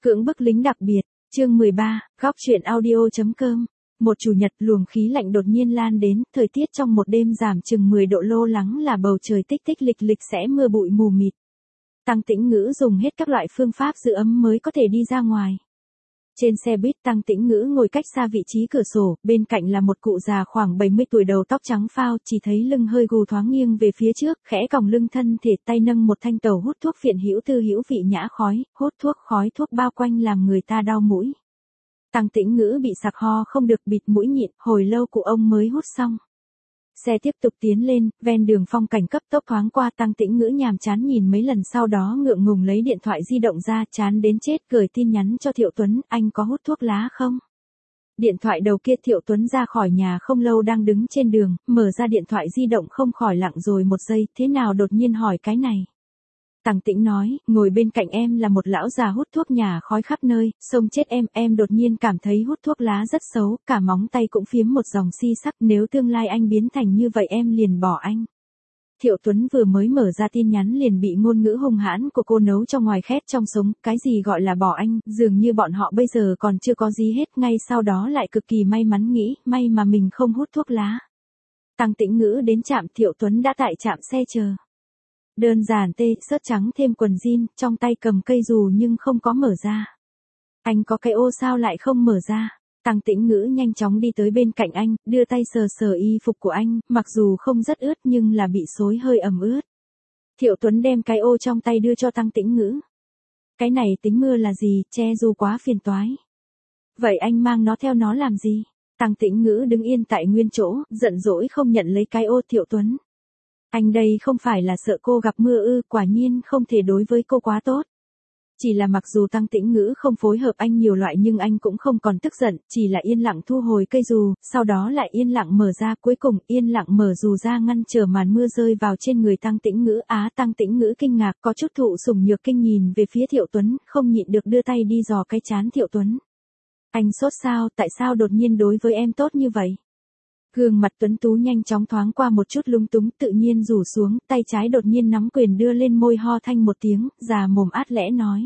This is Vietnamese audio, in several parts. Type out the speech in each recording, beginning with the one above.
Cưỡng bức lính đặc biệt, chương 13, góc truyện audio.com. Một chủ nhật luồng khí lạnh đột nhiên lan đến, thời tiết trong một đêm giảm chừng 10 độ lô lắng là bầu trời tích tích lịch lịch sẽ mưa bụi mù mịt. Tăng Tĩnh Ngữ dùng hết các loại phương pháp giữ ấm mới có thể đi ra ngoài. Trên xe buýt Tăng Tĩnh Ngữ ngồi cách xa vị trí cửa sổ, bên cạnh là một cụ già khoảng 70 tuổi đầu tóc trắng phao, chỉ thấy lưng hơi gù thoáng nghiêng về phía trước, khẽ còng lưng thân thể, tay nâng một thanh tàu hút thuốc phiện hữu tư hữu vị nhã khói, hút thuốc khói thuốc bao quanh làm người ta đau mũi. Tăng Tĩnh Ngữ bị sặc ho không được bịt mũi nhịn, hồi lâu cụ ông mới hút xong. Xe tiếp tục tiến lên, ven đường phong cảnh cấp tốc thoáng qua. Tăng Tĩnh Ngữ nhàm chán nhìn mấy lần, sau đó ngượng ngùng lấy điện thoại di động ra, chán đến chết, gửi tin nhắn cho Thiệu Tuấn, anh có hút thuốc lá không? Điện thoại đầu kia. Thiệu Tuấn ra khỏi nhà không lâu đang đứng trên đường, mở ra điện thoại di động không khỏi lặng rồi một giây, thế nào đột nhiên hỏi cái này? Tăng Tĩnh nói, ngồi bên cạnh em là một lão già hút thuốc nhà khói khắp nơi, xông chết em đột nhiên cảm thấy hút thuốc lá rất xấu, cả móng tay cũng phiếm một dòng si sắc, nếu tương lai anh biến thành như vậy em liền bỏ anh. Thiệu Tuấn vừa mới mở ra tin nhắn liền bị ngôn ngữ hung hãn của cô nấu cho ngoài khét trong sống, cái gì gọi là bỏ anh, dường như bọn họ bây giờ còn chưa có gì hết, ngay sau đó lại cực kỳ may mắn nghĩ, may mà mình không hút thuốc lá. Tăng Tĩnh Ngữ đến trạm, Thiệu Tuấn đã tại trạm xe chờ. Đơn giản t-shirt trắng thêm quần jean, trong tay cầm cây dù nhưng không có mở ra. Anh có cái ô sao lại không mở ra? Tăng Tĩnh Ngữ nhanh chóng đi tới bên cạnh anh, đưa tay sờ sờ y phục của anh, mặc dù không rất ướt nhưng là bị xối hơi ẩm ướt. Thiệu Tuấn đem cái ô trong tay đưa cho Tăng Tĩnh Ngữ. Cái này tính mưa là gì, che dù quá phiền toái. Vậy anh mang nó theo nó làm gì? Tăng Tĩnh Ngữ đứng yên tại nguyên chỗ, giận dỗi không nhận lấy cái ô. Thiệu Tuấn, anh đây không phải là sợ cô gặp mưa ư? Quả nhiên không thể đối với cô quá tốt. Chỉ là mặc dù Tăng Tĩnh Ngữ không phối hợp anh nhiều loại nhưng anh cũng không còn tức giận, chỉ là yên lặng thu hồi cây dù, sau đó lại yên lặng mở ra, cuối cùng yên lặng mở dù ra ngăn trở màn mưa rơi vào trên người Tăng Tĩnh Ngữ. Tăng Tĩnh Ngữ kinh ngạc, có chút thụ sủng nhược kinh nhìn về phía Thiệu Tuấn, không nhịn được đưa tay đi dò cái trán Thiệu Tuấn. Anh sốt sao, tại sao đột nhiên đối với em tốt như vậy? Gương mặt tuấn tú nhanh chóng thoáng qua một chút lung túng, tự nhiên rủ xuống, tay trái đột nhiên nắm quyền đưa lên môi, ho thanh một tiếng, già mồm át lẽ nói.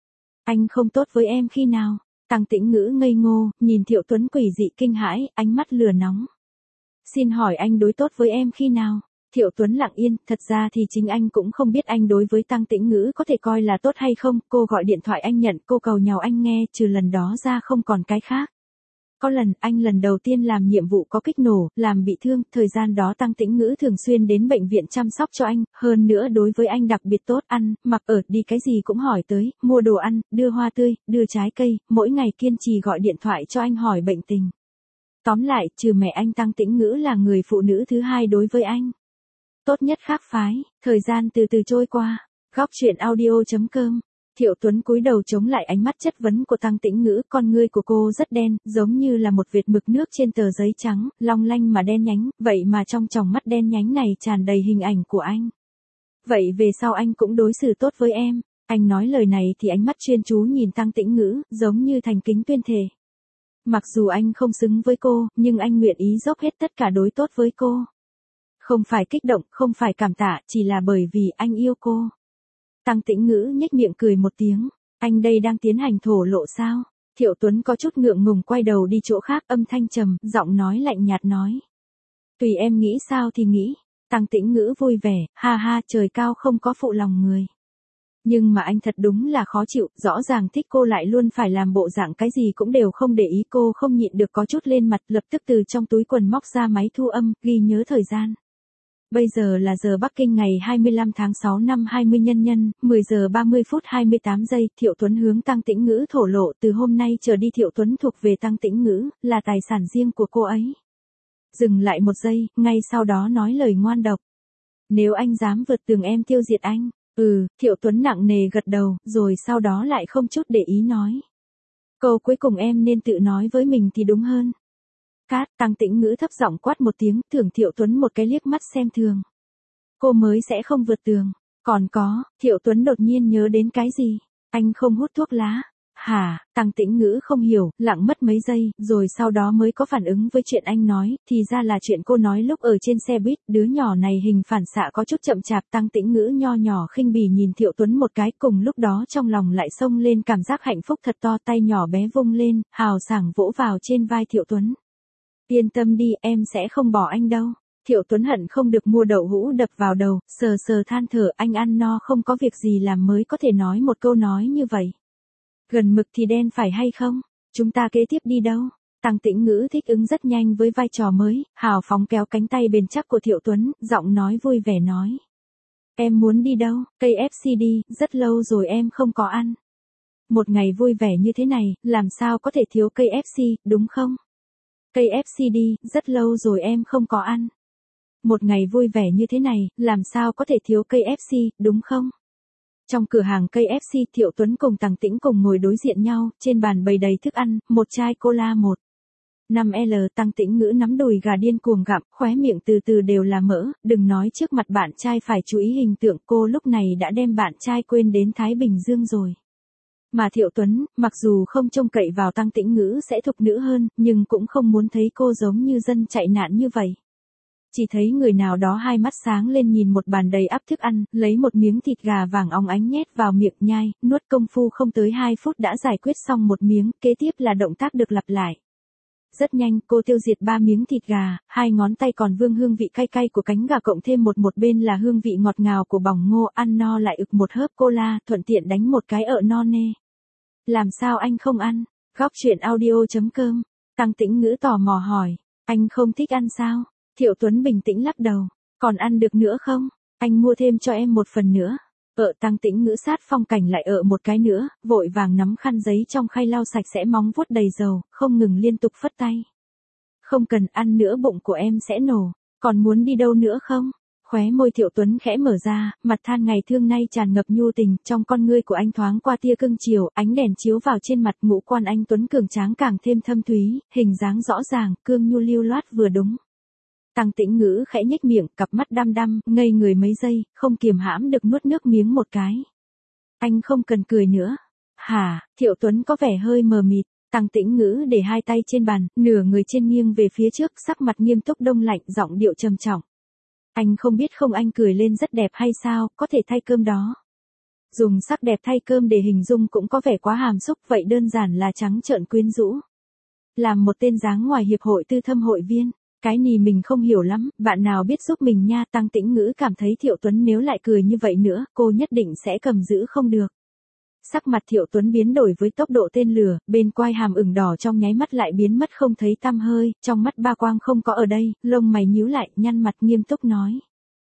Anh không tốt với em khi nào? Tăng Tĩnh Ngữ ngây ngô, nhìn Thiệu Tuấn quỷ dị kinh hãi, ánh mắt lửa nóng. Xin hỏi anh đối tốt với em khi nào? Thiệu Tuấn lặng yên, thật ra thì chính anh cũng không biết anh đối với Tăng Tĩnh Ngữ có thể coi là tốt hay không, cô gọi điện thoại anh nhận, cô cầu nhàu anh nghe, trừ lần đó ra không còn cái khác. Có lần, anh lần đầu tiên làm nhiệm vụ có kích nổ, làm bị thương, thời gian đó Tăng Tĩnh Ngữ thường xuyên đến bệnh viện chăm sóc cho anh, hơn nữa đối với anh đặc biệt tốt, ăn, mặc ở, đi cái gì cũng hỏi tới, mua đồ ăn, đưa hoa tươi, đưa trái cây, mỗi ngày kiên trì gọi điện thoại cho anh hỏi bệnh tình. Tóm lại, trừ mẹ anh, Tăng Tĩnh Ngữ là người phụ nữ thứ hai đối với anh. Tốt nhất khác phái. Thời gian từ từ trôi qua. Góc truyện audio.com. Thiệu Tuấn cúi đầu chống lại ánh mắt chất vấn của Tăng Tĩnh Ngữ, con ngươi của cô rất đen, giống như là một vệt mực nước trên tờ giấy trắng, long lanh mà đen nhánh, vậy mà trong tròng mắt đen nhánh này tràn đầy hình ảnh của anh. Vậy về sau anh cũng đối xử tốt với em. Anh nói lời này thì ánh mắt chuyên chú nhìn Tăng Tĩnh Ngữ, giống như thành kính tuyên thề. Mặc dù anh không xứng với cô, nhưng anh nguyện ý dốc hết tất cả đối tốt với cô. Không phải kích động, không phải cảm tạ, chỉ là bởi vì anh yêu cô. Tăng Tĩnh Ngữ nhếch miệng cười một tiếng, anh đây đang tiến hành thổ lộ sao? Thiệu Tuấn có chút ngượng ngùng quay đầu đi chỗ khác, âm thanh trầm, giọng nói lạnh nhạt nói. Tùy em nghĩ sao thì nghĩ. Tăng Tĩnh Ngữ vui vẻ, ha ha, trời cao không có phụ lòng người. Nhưng mà anh thật đúng là khó chịu, rõ ràng thích cô lại luôn phải làm bộ dạng cái gì cũng đều không để ý, cô không nhịn được có chút lên mặt, lập tức từ trong túi quần móc ra máy thu âm, ghi nhớ thời gian. Bây giờ là giờ Bắc Kinh ngày 25 tháng 6 năm 20 nhân nhân, 10 giờ 30 phút 28 giây, Thiệu Tuấn hướng Tăng Tĩnh Ngữ thổ lộ, từ hôm nay trở đi Thiệu Tuấn thuộc về Tăng Tĩnh Ngữ, là tài sản riêng của cô ấy. Dừng lại một giây, ngay sau đó nói lời ngoan độc. Nếu anh dám vượt tường em tiêu diệt anh. Thiệu Tuấn nặng nề gật đầu, rồi sau đó lại không chút để ý nói. Câu cuối cùng em nên tự nói với mình thì đúng hơn. Cát. Tăng Tĩnh Ngữ thấp giọng quát một tiếng, thưởng Thiệu Tuấn một cái liếc mắt xem thường. Cô mới sẽ không vượt tường. Còn có, Thiệu Tuấn đột nhiên nhớ đến cái gì. Anh không hút thuốc lá. Hả, Tăng Tĩnh Ngữ không hiểu, lặng mất mấy giây, rồi sau đó mới có phản ứng với chuyện anh nói, thì ra là chuyện cô nói lúc ở trên xe buýt, đứa nhỏ này hình phản xạ có chút chậm chạp. Tăng Tĩnh Ngữ nho nhỏ khinh bỉ nhìn Thiệu Tuấn một cái, cùng lúc đó trong lòng lại xông lên cảm giác hạnh phúc thật to, tay nhỏ bé vung lên, hào sảng vỗ vào trên vai Thiệu Tuấn. Yên tâm đi, em sẽ không bỏ anh đâu. Thiệu Tuấn hận không được mua đậu hũ đập vào đầu, sờ sờ than thở, anh ăn no không có việc gì làm mới có thể nói một câu nói như vậy. Gần mực thì đen phải hay không? Chúng ta kế tiếp đi đâu? Tăng Tĩnh Ngữ thích ứng rất nhanh với vai trò mới, hào phóng kéo cánh tay bền chắc của Thiệu Tuấn, giọng nói vui vẻ nói. Em muốn đi đâu? KFC đi, rất lâu rồi em không có ăn. Một ngày vui vẻ như thế này, làm sao có thể thiếu KFC, đúng không? KFC đi, rất lâu rồi em không có ăn. Một ngày vui vẻ như thế này, làm sao có thể thiếu KFC, đúng không? Trong cửa hàng KFC, Thiệu Tuấn cùng Tăng Tĩnh cùng ngồi đối diện nhau, trên bàn bày đầy thức ăn, một chai cola 5L. Tăng Tĩnh Ngữ nắm đùi gà điên cuồng gặm, khóe miệng từ từ đều là mỡ, đừng nói trước mặt bạn trai phải chú ý hình tượng, cô lúc này đã đem bạn trai quên đến Thái Bình Dương rồi. Mà Thiệu Tuấn, mặc dù không trông cậy vào Tăng Tĩnh Ngữ sẽ thục nữ hơn, nhưng cũng không muốn thấy cô giống như dân chạy nạn như vậy. Chỉ thấy người nào đó hai mắt sáng lên nhìn một bàn đầy ắp thức ăn, lấy một miếng thịt gà vàng óng ánh nhét vào miệng nhai, nuốt công phu không tới 2 phút đã giải quyết xong một miếng, kế tiếp là động tác được lặp lại. Rất nhanh, cô tiêu diệt 3 miếng thịt gà, 2 ngón tay còn vương hương vị cay cay của cánh gà cộng thêm một bên là hương vị ngọt ngào của bỏng ngô, ăn no lại ực một hớp cola, thuận tiện đánh một cái ợ no nê. Làm sao anh không ăn? Góc truyện audio.com. Tăng Tĩnh Ngữ tò mò hỏi, anh không thích ăn sao? Thiệu Tuấn bình tĩnh lắc đầu, còn ăn được nữa không? Anh mua thêm cho em một phần nữa. Tăng Tĩnh Ngữ sát phong cảnh lại một cái nữa, vội vàng nắm khăn giấy trong khay lau sạch sẽ móng vuốt đầy dầu, không ngừng liên tục phất tay. Không cần ăn nữa, bụng của em sẽ nổ, còn muốn đi đâu nữa không? Khóe môi Thiệu Tuấn khẽ mở ra, mặt than ngày thương nay tràn ngập nhu tình, trong con ngươi của anh thoáng qua tia cưng chiều, ánh đèn chiếu vào trên mặt, ngũ quan anh Tuấn cường tráng càng thêm thâm thúy, hình dáng rõ ràng, cương nhu lưu loát vừa đúng. Tăng Tĩnh Ngữ khẽ nhếch miệng, cặp mắt đăm đăm, ngây người mấy giây, không kiềm hãm được nuốt nước miếng một cái. Anh không cần cười nữa. Hả? Thiệu Tuấn có vẻ hơi mờ mịt. Tăng Tĩnh Ngữ để hai tay trên bàn, nửa người trên nghiêng về phía trước, sắc mặt nghiêm túc đông lạnh, giọng điệu trầm trọng. Anh không biết không, anh cười lên rất đẹp hay sao, có thể thay cơm đó. Dùng sắc đẹp thay cơm để hình dung cũng có vẻ quá hàm xúc, vậy đơn giản là trắng trợn quyến rũ. Làm một tên dáng ngoài hiệp hội tư thâm hội viên. Cái này mình không hiểu lắm, bạn nào biết giúp mình nha. Tăng Tĩnh Ngữ cảm thấy Thiệu Tuấn nếu lại cười như vậy nữa, cô nhất định sẽ cầm giữ không được. Sắc mặt Thiệu Tuấn biến đổi với tốc độ tên lửa, bên quai hàm ửng đỏ trong nháy mắt lại biến mất không thấy tăm hơi, trong mắt ba quang không có ở đây, lông mày nhíu lại, nhăn mặt nghiêm túc nói.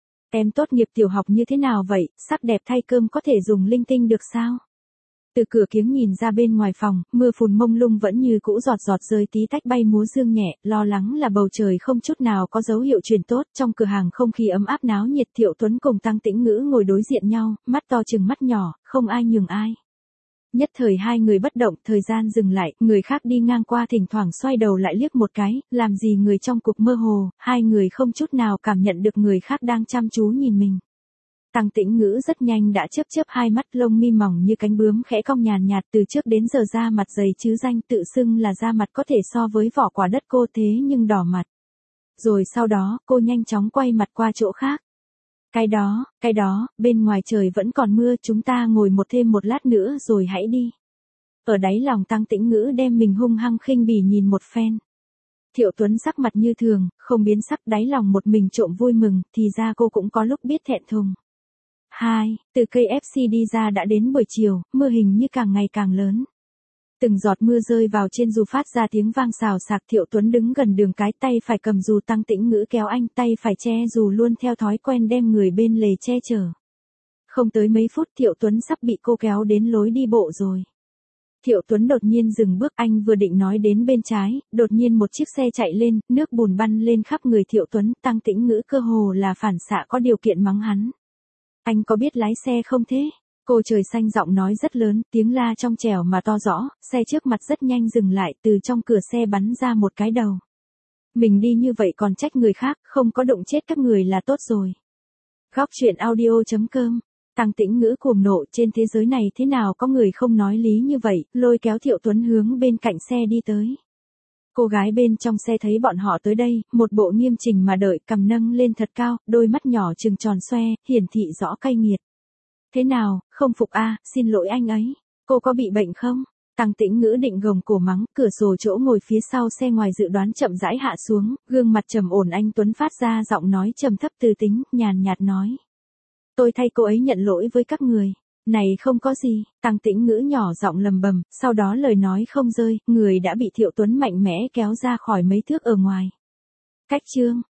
Em tốt nghiệp tiểu học như thế nào vậy, sắc đẹp thay cơm có thể dùng linh tinh được sao? Từ cửa kiếng nhìn ra bên ngoài phòng, mưa phùn mông lung vẫn như cũ giọt giọt rơi tí tách bay múa dương nhẹ, lo lắng là bầu trời không chút nào có dấu hiệu chuyển tốt. Trong cửa hàng không khí ấm áp náo nhiệt, Thiệu Tuấn cùng Tăng Tĩnh Ngữ ngồi đối diện nhau, mắt to chừng mắt nhỏ, không ai nhường ai. Nhất thời hai người bất động, thời gian dừng lại, người khác đi ngang qua thỉnh thoảng xoay đầu lại liếc một cái, làm gì người trong cục mơ hồ, hai người không chút nào cảm nhận được người khác đang chăm chú nhìn mình. Tăng Tĩnh Ngữ rất nhanh đã chớp hai mắt, lông mi mỏng như cánh bướm khẽ cong nhàn nhạt, từ trước đến giờ da mặt dày chứ danh, tự xưng là da mặt có thể so với vỏ quả đất, cô thế nhưng đỏ mặt. Rồi sau đó, cô nhanh chóng quay mặt qua chỗ khác. Cái đó, bên ngoài trời vẫn còn mưa, chúng ta ngồi thêm một lát nữa rồi hãy đi. Ở đáy lòng Tăng Tĩnh Ngữ đem mình hung hăng khinh bỉ nhìn một phen. Thiệu Tuấn sắc mặt như thường, không biến sắc, đáy lòng một mình trộm vui mừng, thì ra cô cũng có lúc biết thẹn thùng. Từ KFC đi ra đã đến buổi chiều, mưa hình như càng ngày càng lớn. Từng giọt mưa rơi vào trên dù phát ra tiếng vang xào xạc. Thiệu Tuấn đứng gần đường cái, tay phải cầm dù, Tăng Tĩnh Ngữ kéo anh, tay phải che dù luôn theo thói quen đem người bên lề che chở. Không tới mấy phút Thiệu Tuấn sắp bị cô kéo đến lối đi bộ rồi. Thiệu Tuấn đột nhiên dừng bước, anh vừa định nói đến bên trái, đột nhiên một chiếc xe chạy lên, nước bùn bắn lên khắp người Thiệu Tuấn. Tăng Tĩnh Ngữ cơ hồ là phản xạ có điều kiện mắng hắn. Anh có biết lái xe không thế? Cô trời xanh giọng nói rất lớn, tiếng la trong trẻo mà to rõ, xe trước mặt rất nhanh dừng lại, từ trong cửa xe bắn ra một cái đầu. Mình đi như vậy còn trách người khác, không có đụng chết các người là tốt rồi. Góc truyện audio.com Tăng Tĩnh Ngữ cuồng nộ, trên thế giới này thế nào có người không nói lý như vậy, lôi kéo Thiệu Tuấn hướng bên cạnh xe đi tới. Cô gái bên trong xe thấy bọn họ tới đây, một bộ nghiêm chỉnh mà đợi, cằm nâng lên thật cao, đôi mắt nhỏ trừng tròn xoe, hiển thị rõ cay nghiệt. Thế nào, không phục a, xin lỗi anh ấy. Cô có bị bệnh không? Tăng Tĩnh Ngữ định gồng cổ mắng, cửa sổ chỗ ngồi phía sau xe ngoài dự đoán chậm rãi hạ xuống, gương mặt trầm ổn anh Tuấn phát ra giọng nói trầm thấp từ tính, nhàn nhạt nói. Tôi thay cô ấy nhận lỗi với các người. Này không có gì, Tăng Tĩnh Ngữ nhỏ giọng lầm bầm, sau đó lời nói không rơi, người đã bị Thiệu Tuấn mạnh mẽ kéo ra khỏi mấy thước ở ngoài. Cách chương